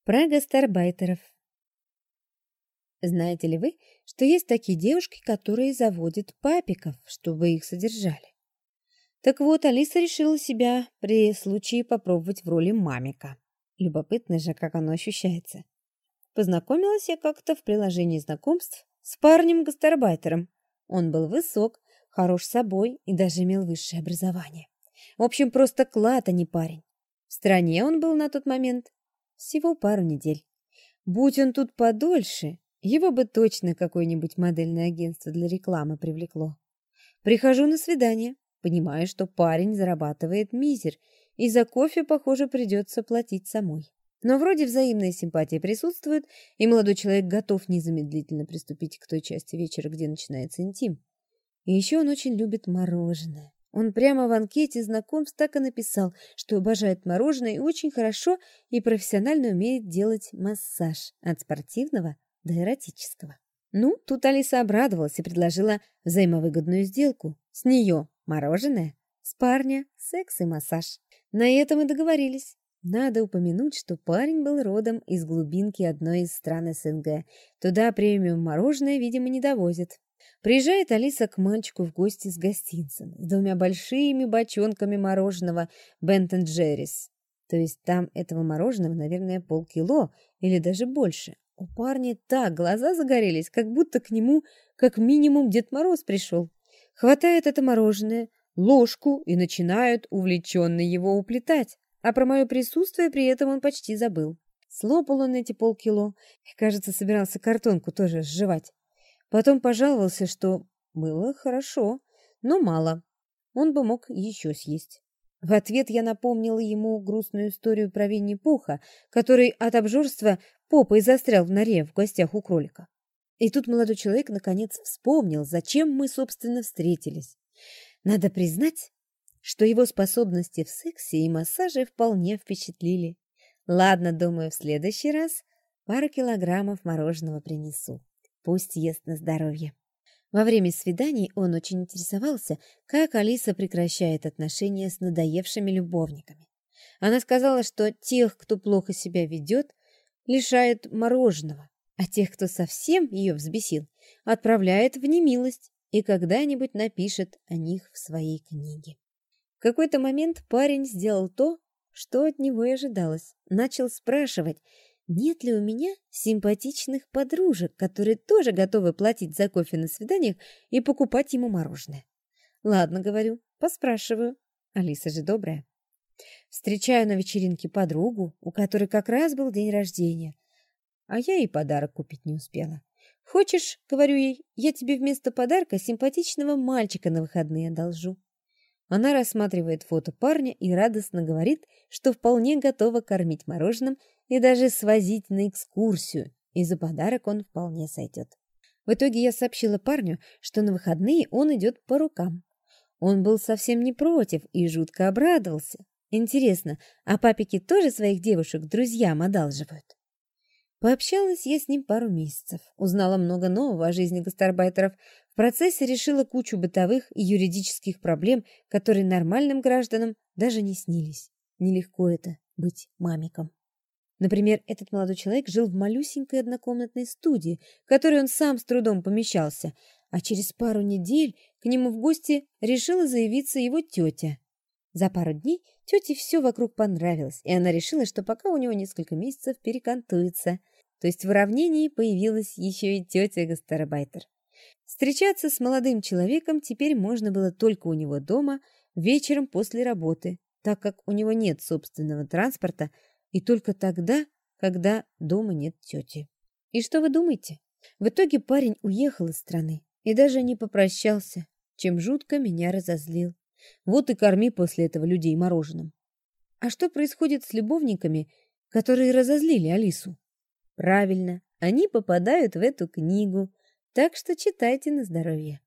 Про гастарбайтеров. Знаете ли вы, что есть такие девушки, которые заводят папиков, чтобы их содержали? Так вот, Алиса решила себя при случае попробовать в роли мамика. Любопытно же, как оно ощущается. Познакомилась я как-то в приложении знакомств с парнем-гастарбайтером. Он был высок, хорош собой и даже имел высшее образование. В общем, просто клад, а не парень. В стране он был на тот момент всего пару недель. Будь он тут подольше, его бы точно какое-нибудь модельное агентство для рекламы привлекло. Прихожу на свидание, понимаю, что парень зарабатывает мизер, и за кофе, похоже, придется платить самой. Но вроде взаимная симпатия присутствует, и молодой человек готов незамедлительно приступить к той части вечера, где начинается интим. И еще он очень любит мороженое. Он прямо в анкете знакомств так и написал, что обожает мороженое и очень хорошо и профессионально умеет делать массаж от спортивного до эротического. Ну, тут Алиса обрадовалась и предложила взаимовыгодную сделку. С нее мороженое, с парня секс и массаж. На этом и договорились. Надо упомянуть, что парень был родом из глубинки одной из стран СНГ. Туда премиум мороженое, видимо, не довозят. Приезжает Алиса к мальчику в гости с гостинцем, с двумя большими бочонками мороженого Бен энд Джеррис. То есть там этого мороженого, наверное, полкило или даже больше. У парня так глаза загорелись, как будто к нему как минимум Дед Мороз пришел. Хватает это мороженое, ложку и начинают увлеченно его уплетать. А про мое присутствие при этом он почти забыл. Слопал он эти полкило и, кажется, собирался картонку тоже сживать. Потом пожаловался, что было хорошо, но мало. Он бы мог еще съесть. В ответ я напомнила ему грустную историю про Винни-Пуха, который от обжорства попой застрял в норе в гостях у кролика. И тут молодой человек наконец вспомнил, зачем мы, собственно, встретились. Надо признать, что его способности в сексе и массаже вполне впечатлили. Ладно, думаю, в следующий раз пару килограммов мороженого принесу. Пусть ест на здоровье. Во время свиданий он очень интересовался, как Алиса прекращает отношения с надоевшими любовниками. Она сказала, что тех, кто плохо себя ведет, лишает мороженого, а тех, кто совсем ее взбесил, отправляет в немилость и когда-нибудь напишет о них в своей книге. В какой-то момент парень сделал то, что от него и ожидалось. Начал спрашивать, нет ли у меня симпатичных подружек, которые тоже готовы платить за кофе на свиданиях и покупать ему мороженое. Ладно, говорю, поспрашиваю. Алиса же добрая. Встречаю на вечеринке подругу, у которой как раз был день рождения. А я ей подарок купить не успела. Хочешь, говорю ей, я тебе вместо подарка симпатичного мальчика на выходные одолжу. Она рассматривает фото парня и радостно говорит, что вполне готова кормить мороженым и даже свозить на экскурсию, и за подарок он вполне сойдет. В итоге я сообщила парню, что на выходные он идет по рукам. Он был совсем не против и жутко обрадовался. Интересно, а папики тоже своих девушек друзьям одалживают? Пообщалась я с ним пару месяцев, узнала много нового о жизни гастарбайтеров. В процессе решила кучу бытовых и юридических проблем, которые нормальным гражданам даже не снились. Нелегко это быть мамиком. Например, этот молодой человек жил в малюсенькой однокомнатной студии, в которой он сам с трудом помещался, а через пару недель к нему в гости решила заявиться его тетя. За пару дней тете все вокруг понравилось, и она решила, что пока у него несколько месяцев перекантуется. То есть в уравнении появилась еще и тетя-гастарбайтер. Встречаться с молодым человеком теперь можно было только у него дома, вечером после работы, так как у него нет собственного транспорта, и только тогда, когда дома нет тети. И что вы думаете? В итоге парень уехал из страны и даже не попрощался, чем жутко меня разозлил. Вот и корми после этого людей мороженым. А что происходит с любовниками, которые разозлили Алису? Правильно, они попадают в эту книгу, так что читайте на здоровье.